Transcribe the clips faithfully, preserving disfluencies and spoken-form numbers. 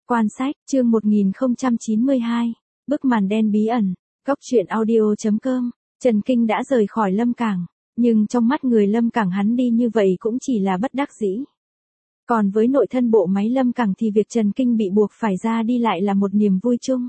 Quan sách, chương một nghìn không trăm chín mươi hai, bức màn đen bí ẩn, góc truyện audio chấm com. Trần Kinh đã rời khỏi Lâm Cảng, nhưng trong mắt người Lâm Cảng hắn đi như vậy cũng chỉ là bất đắc dĩ. Còn với nội thân bộ máy Lâm Cảng thì việc Trần Kinh bị buộc phải ra đi lại là một niềm vui chung.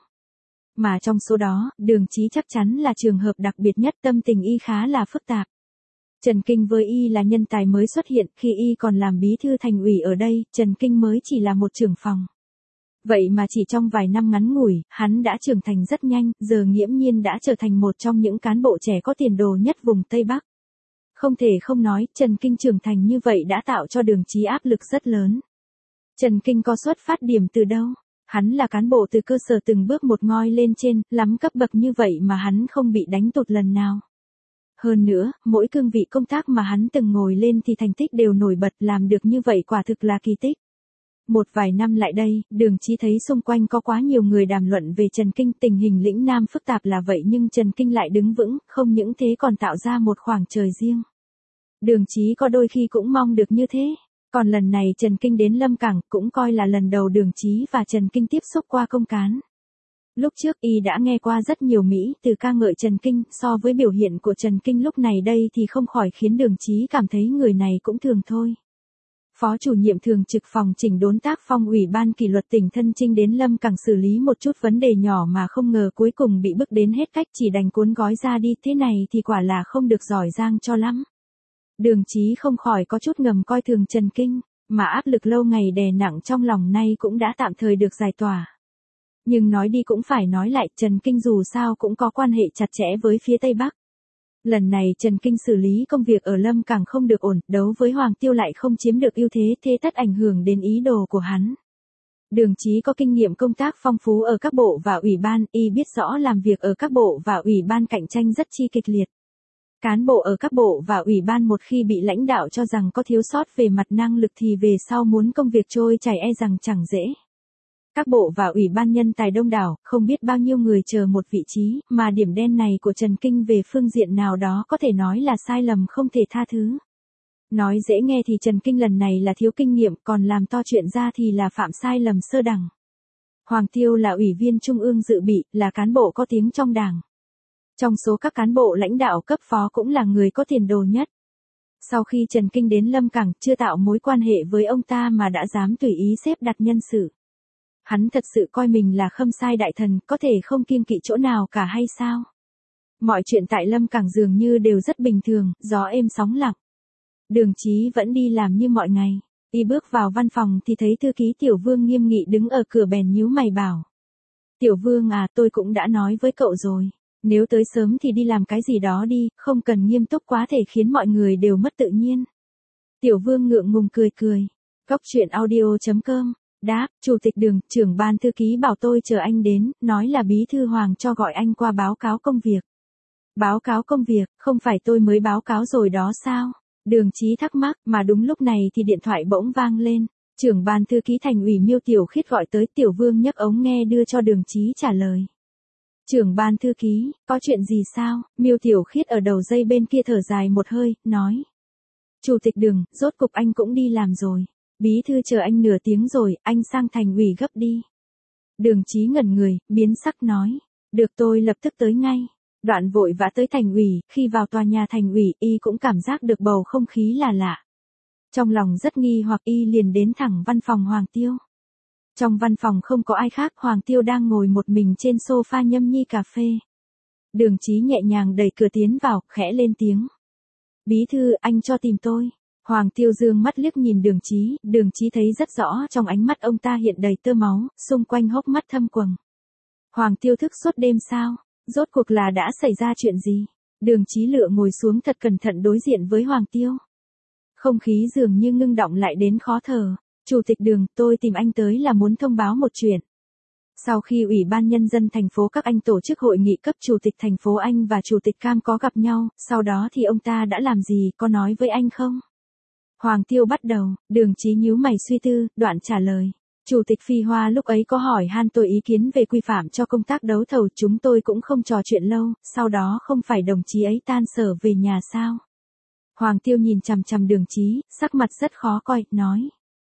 Mà trong số đó, Đường Chí chắc chắn là trường hợp đặc biệt nhất, tâm tình y khá là phức tạp. Trần Kinh với y là nhân tài mới xuất hiện, khi y còn làm bí thư thành ủy ở đây, Trần Kinh mới chỉ là một trưởng phòng. Vậy mà chỉ trong vài năm ngắn ngủi, hắn đã trưởng thành rất nhanh, giờ nghiễm nhiên đã trở thành một trong những cán bộ trẻ có tiền đồ nhất vùng Tây Bắc. Không thể không nói, Trần Kinh trưởng thành như vậy đã tạo cho Đường Chí áp lực rất lớn. Trần Kinh có xuất phát điểm từ đâu? Hắn là cán bộ từ cơ sở từng bước một ngoi lên trên, lắm cấp bậc như vậy mà hắn không bị đánh tụt lần nào. Hơn nữa, mỗi cương vị công tác mà hắn từng ngồi lên thì thành tích đều nổi bật, làm được như vậy quả thực là kỳ tích. Một vài năm lại đây, Đường Chí thấy xung quanh có quá nhiều người đàm luận về Trần Kinh, tình hình lĩnh Nam phức tạp là vậy nhưng Trần Kinh lại đứng vững, không những thế còn tạo ra một khoảng trời riêng. Đường Chí có đôi khi cũng mong được như thế. Còn lần này Trần Kinh đến Lâm Cảng cũng coi là lần đầu Đường Chí và Trần Kinh tiếp xúc qua công cán. Lúc trước y đã nghe qua rất nhiều Mỹ từ ca ngợi Trần Kinh, so với biểu hiện của Trần Kinh lúc này đây thì không khỏi khiến Đường Chí cảm thấy người này cũng thường thôi. Phó chủ nhiệm thường trực phòng chỉnh đốn tác phong Ủy ban kỷ luật tỉnh Thân Chinh đến Lâm Cảng xử lý một chút vấn đề nhỏ mà không ngờ cuối cùng bị bức đến hết cách, chỉ đành cuốn gói ra đi, thế này thì quả là không được giỏi giang cho lắm. Đường Chí không khỏi có chút ngầm coi thường Trần Kinh, mà áp lực lâu ngày đè nặng trong lòng nay cũng đã tạm thời được giải tỏa. Nhưng nói đi cũng phải nói lại, Trần Kinh dù sao cũng có quan hệ chặt chẽ với phía Tây Bắc. Lần này Trần Kinh xử lý công việc ở Lâm Cảng không được ổn, đấu với Hoàng Tiêu lại không chiếm được ưu thế, thế tất ảnh hưởng đến ý đồ của hắn. Đường Chí có kinh nghiệm công tác phong phú ở các bộ và ủy ban, y biết rõ làm việc ở các bộ và ủy ban cạnh tranh rất chi kịch liệt. Cán bộ ở các bộ và ủy ban một khi bị lãnh đạo cho rằng có thiếu sót về mặt năng lực thì về sau muốn công việc trôi chảy e rằng chẳng dễ. Các bộ và ủy ban nhân tài đông đảo, không biết bao nhiêu người chờ một vị trí, mà điểm đen này của Trần Kinh về phương diện nào đó có thể nói là sai lầm không thể tha thứ. Nói dễ nghe thì Trần Kinh lần này là thiếu kinh nghiệm, còn làm to chuyện ra thì là phạm sai lầm sơ đẳng. Hoàng Tiêu là ủy viên trung ương dự bị, là cán bộ có tiếng trong đảng. Trong số các cán bộ lãnh đạo cấp phó cũng là người có tiền đồ nhất. Sau khi Trần Kinh đến Lâm Cảng, chưa tạo mối quan hệ với ông ta mà đã dám tùy ý xếp đặt nhân sự. Hắn thật sự coi mình là khâm sai đại thần, có thể không kiêng kỵ chỗ nào cả hay sao? Mọi chuyện tại Lâm Cảng dường như đều rất bình thường, gió êm sóng lặng. Đường Chí vẫn đi làm như mọi ngày. Y bước vào văn phòng thì thấy thư ký Tiểu Vương nghiêm nghị đứng ở cửa, bèn nhíu mày bảo: Tiểu Vương à, tôi cũng đã nói với cậu rồi. Nếu tới sớm thì đi làm cái gì đó đi, không cần nghiêm túc quá thể khiến mọi người đều mất tự nhiên. Tiểu Vương ngượng ngùng cười cười. Góc truyện audio chấm com. Đáp, Chủ tịch Đường, trưởng ban thư ký bảo tôi chờ anh đến, nói là bí thư Hoàng cho gọi anh qua báo cáo công việc. Báo cáo công việc, không phải tôi mới báo cáo rồi đó sao? Đường Chí thắc mắc, mà đúng lúc này thì điện thoại bỗng vang lên. Trưởng ban thư ký thành ủy Miêu Tiểu Khiết gọi tới, Tiểu Vương nhấc ống nghe đưa cho Đường Chí trả lời. Trưởng ban thư ký, có chuyện gì sao? Miêu Tiểu Khiết ở đầu dây bên kia thở dài một hơi, nói. Chủ tịch Đường, rốt cục anh cũng đi làm rồi. Bí thư chờ anh nửa tiếng rồi, anh sang thành ủy gấp đi. Đường Chí ngẩn người, biến sắc nói. Được, tôi lập tức tới ngay. Đoạn vội vã tới thành ủy, khi vào tòa nhà thành ủy, y cũng cảm giác được bầu không khí là lạ. Trong lòng rất nghi hoặc, y liền đến thẳng văn phòng Hoàng Tiêu. Trong văn phòng không có ai khác, Hoàng Tiêu đang ngồi một mình trên sofa nhâm nhi cà phê. Đường Chí nhẹ nhàng đẩy cửa tiến vào, khẽ lên tiếng. Bí thư, anh cho tìm tôi. Hoàng Tiêu dương mắt liếc nhìn Đường Chí, Đường Chí thấy rất rõ trong ánh mắt ông ta hiện đầy tơ máu, xung quanh hốc mắt thâm quầng. Hoàng Tiêu thức suốt đêm sao? Rốt cuộc là đã xảy ra chuyện gì? Đường Chí lựa ngồi xuống thật cẩn thận đối diện với Hoàng Tiêu. Không khí dường như ngưng đọng lại đến khó thở. Chủ tịch Đường, tôi tìm anh tới là muốn thông báo một chuyện. Sau khi Ủy ban Nhân dân thành phố các anh tổ chức hội nghị cấp Chủ tịch thành phố Anh và Chủ tịch Cam có gặp nhau, sau đó thì ông ta đã làm gì, có nói với anh không? Hoàng Tiêu bắt đầu, Đường Chí nhíu mày suy tư, đoạn trả lời. Chủ tịch Phi Hoa lúc ấy có hỏi han tôi ý kiến về quy phạm cho công tác đấu thầu, chúng tôi cũng không trò chuyện lâu, sau đó không phải đồng chí ấy tan sở về nhà sao? Hoàng Tiêu nhìn chằm chằm Đường Chí, sắc mặt rất khó coi, nói.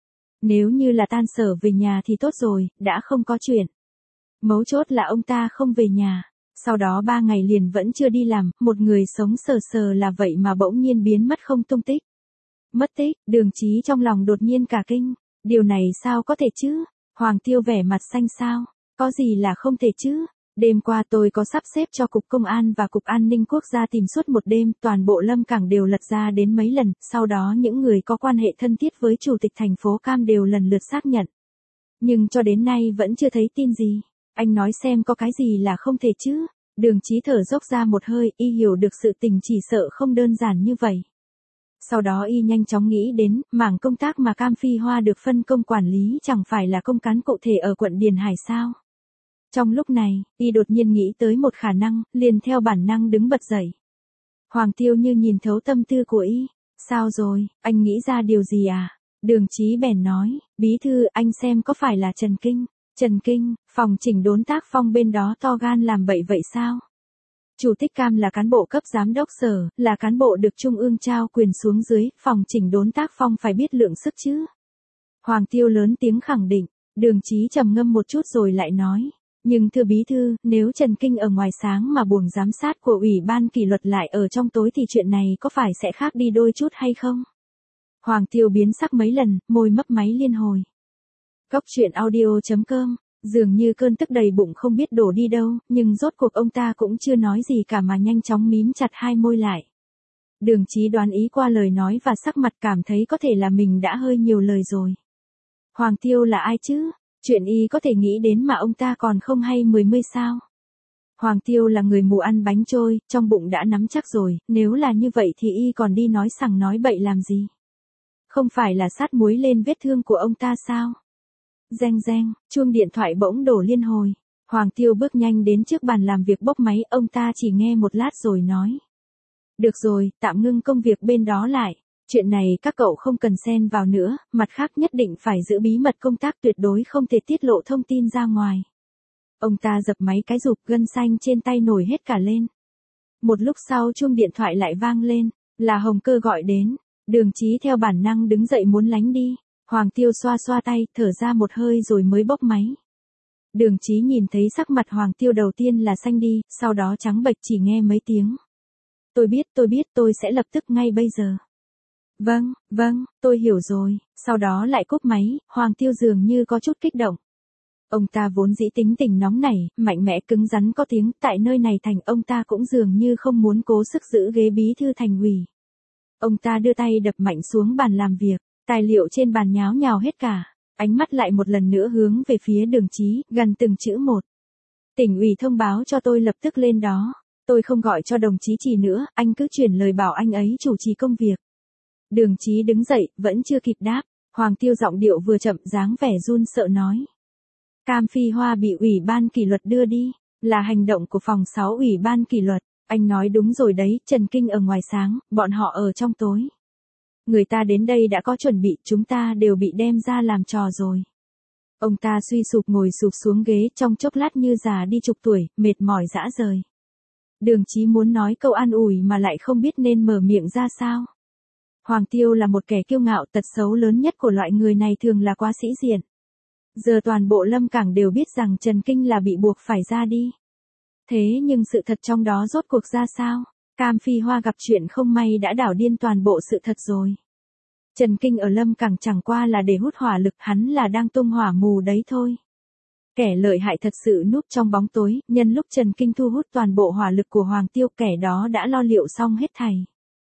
Nếu như là tan sở về nhà thì tốt rồi, đã không có chuyện. Mấu chốt là ông ta không về nhà. Sau đó ba ngày liền vẫn chưa đi làm, một người sống sờ sờ là vậy mà bỗng nhiên biến mất không tung tích. Mất tích, Đường Chí trong lòng đột nhiên cả kinh. Điều này sao có thể chứ? Hoàng Tiêu vẻ mặt xanh xao. Có gì là không thể chứ? Đêm qua tôi có sắp xếp cho Cục Công an và Cục An ninh Quốc gia tìm suốt một đêm, toàn bộ Lâm Cảng đều lật ra đến mấy lần, sau đó những người có quan hệ thân thiết với Chủ tịch thành phố Cam đều lần lượt xác nhận. Nhưng cho đến nay vẫn chưa thấy tin gì. Anh nói xem có cái gì là không thể chứ? Đường Chí thở dốc ra một hơi, y hiểu được sự tình chỉ sợ không đơn giản như vậy. Sau đó y nhanh chóng nghĩ đến, mảng công tác mà Cam Phi Hoa được phân công quản lý chẳng phải là công cán cụ thể ở quận Điền Hải sao? Trong lúc này, y đột nhiên nghĩ tới một khả năng, liền theo bản năng đứng bật dậy. Hoàng Tiêu như nhìn thấu tâm tư của y. Sao rồi, anh nghĩ ra điều gì à? Đường Chí bèn nói, bí thư, anh xem có phải là Trần Kinh. Trần Kinh, phòng chỉnh đốn tác phong bên đó to gan làm bậy vậy sao? Chủ tịch Cam là cán bộ cấp giám đốc sở, là cán bộ được Trung ương trao quyền xuống dưới, phòng chỉnh đốn tác phong phải biết lượng sức chứ. Hoàng Tiêu lớn tiếng khẳng định, Đường Chí trầm ngâm một chút rồi lại nói. Nhưng thưa bí thư, nếu Trần Kinh ở ngoài sáng mà buồng giám sát của Ủy ban kỷ luật lại ở trong tối thì chuyện này có phải sẽ khác đi đôi chút hay không? Hoàng Tiêu biến sắc mấy lần, môi mấp máy liên hồi. Cốc truyện audio chấm com, dường như cơn tức đầy bụng không biết đổ đi đâu, nhưng rốt cuộc ông ta cũng chưa nói gì cả mà nhanh chóng mím chặt hai môi lại. Đường Chí đoán ý qua lời nói và sắc mặt cảm thấy có thể là mình đã hơi nhiều lời rồi. Hoàng Tiêu là ai chứ? Chuyện y có thể nghĩ đến mà ông ta còn không hay mười mươi sao? Hoàng Tiêu là người mù ăn bánh trôi, trong bụng đã nắm chắc rồi, nếu là như vậy thì y còn đi nói sằng nói bậy làm gì? Không phải là sát muối lên vết thương của ông ta sao? Reng reng, chuông điện thoại bỗng đổ liên hồi. Hoàng Tiêu bước nhanh đến trước bàn làm việc bốc máy, ông ta chỉ nghe một lát rồi nói. Được rồi, tạm ngưng công việc bên đó lại. Chuyện này các cậu không cần xen vào nữa, mặt khác nhất định phải giữ bí mật công tác, tuyệt đối không thể tiết lộ thông tin ra ngoài. Ông ta dập máy cái rụp, gân xanh trên tay nổi hết cả lên. Một lúc sau chuông điện thoại lại vang lên, là Hồng Cơ gọi đến. Đường Chí theo bản năng đứng dậy muốn lánh đi. Hoàng Tiêu xoa xoa tay, thở ra một hơi rồi mới bốc máy. Đường Chí nhìn thấy sắc mặt Hoàng Tiêu đầu tiên là xanh đi, sau đó trắng bệch, chỉ nghe mấy tiếng. Tôi biết, tôi biết, tôi sẽ lập tức ngay bây giờ. Vâng, vâng, tôi hiểu rồi, sau đó lại cúp máy, Hoàng Tiêu dường như có chút kích động. Ông ta vốn dĩ tính tình nóng nảy, mạnh mẽ cứng rắn có tiếng, tại nơi này thành ông ta cũng dường như không muốn cố sức giữ ghế bí thư thành ủy. Ông ta đưa tay đập mạnh xuống bàn làm việc, tài liệu trên bàn nháo nhào hết cả, ánh mắt lại một lần nữa hướng về phía Đường Chí, gần từng chữ một. Tỉnh ủy thông báo cho tôi lập tức lên đó, tôi không gọi cho đồng chí Trì nữa, anh cứ chuyển lời bảo anh ấy chủ trì công việc. Đường Chí đứng dậy, vẫn chưa kịp đáp, Hoàng Tiêu giọng điệu vừa chậm, dáng vẻ run sợ nói. Cam Phi Hoa bị Ủy ban kỷ luật đưa đi, là hành động của phòng sáu Ủy ban kỷ luật, anh nói đúng rồi đấy, Trần Kinh ở ngoài sáng, bọn họ ở trong tối. Người ta đến đây đã có chuẩn bị, chúng ta đều bị đem ra làm trò rồi. Ông ta suy sụp ngồi sụp xuống ghế, trong chốc lát như già đi chục tuổi, mệt mỏi rã rời. Đường Chí muốn nói câu an ủi mà lại không biết nên mở miệng ra sao. Hoàng Tiêu là một kẻ kiêu ngạo, tật xấu lớn nhất của loại người này thường là quá sĩ diện. Giờ toàn bộ Lâm Cảng đều biết rằng Trần Kinh là bị buộc phải ra đi. Thế nhưng sự thật trong đó rốt cuộc ra sao? Cam Phi Hoa gặp chuyện không may đã đảo điên toàn bộ sự thật rồi. Trần Kinh ở Lâm Cảng chẳng qua là để hút hỏa lực, hắn là đang tung hỏa mù đấy thôi. Kẻ lợi hại thật sự núp trong bóng tối, nhân lúc Trần Kinh thu hút toàn bộ hỏa lực của Hoàng Tiêu, kẻ đó đã lo liệu xong hết thảy.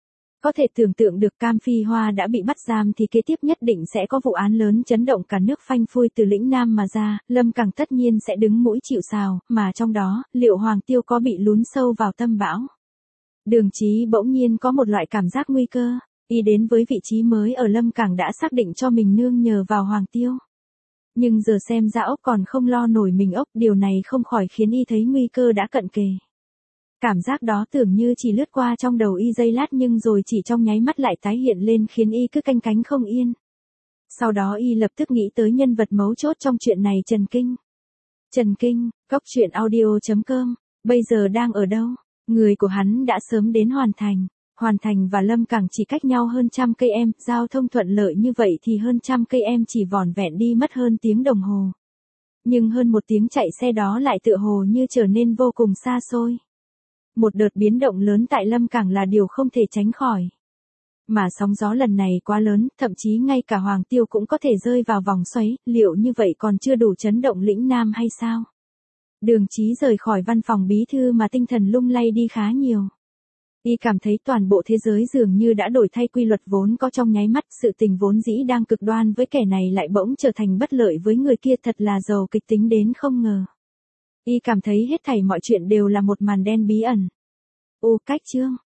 Có thể tưởng tượng được Cam Phi Hoa đã bị bắt giam thì kế tiếp nhất định sẽ có vụ án lớn chấn động cả nước phanh phui từ lĩnh Nam mà ra, Lâm Cảng tất nhiên sẽ đứng mũi chịu sào, mà trong đó, liệu Hoàng Tiêu có bị lún sâu vào tâm bão? Đường Chí bỗng nhiên có một loại cảm giác nguy cơ, y đến với vị trí mới ở Lâm Cảng đã xác định cho mình nương nhờ vào Hoàng Tiêu. Nhưng giờ xem ra ốc còn không lo nổi mình ốc, điều này không khỏi khiến y thấy nguy cơ đã cận kề. Cảm giác đó tưởng như chỉ lướt qua trong đầu y giây lát nhưng rồi chỉ trong nháy mắt lại tái hiện lên khiến y cứ canh cánh không yên. Sau đó y lập tức nghĩ tới nhân vật mấu chốt trong chuyện này, Trần Kinh. Trần Kinh, cốc truyện audio chấm com, bây giờ đang ở đâu? Người của hắn đã sớm đến hoàn thành. Hoàn Thành và Lâm Cảng chỉ cách nhau hơn trăm cây em, giao thông thuận lợi như vậy thì hơn trăm cây em chỉ vỏn vẹn đi mất hơn tiếng đồng hồ. Nhưng hơn một tiếng chạy xe đó lại tựa hồ như trở nên vô cùng xa xôi. Một đợt biến động lớn tại Lâm Cảng là điều không thể tránh khỏi. Mà sóng gió lần này quá lớn, thậm chí ngay cả Hoàng Tiêu cũng có thể rơi vào vòng xoáy, liệu như vậy còn chưa đủ chấn động lĩnh Nam hay sao? Đường Chí rời khỏi văn phòng bí thư mà tinh thần lung lay đi khá nhiều. Y cảm thấy toàn bộ thế giới dường như đã đổi thay quy luật vốn có trong nháy mắt, sự tình vốn dĩ đang cực đoan với kẻ này lại bỗng trở thành bất lợi với người kia, thật là giàu kịch tính đến không ngờ. Y cảm thấy hết thảy mọi chuyện đều là một màn đen bí ẩn. Ô cách chương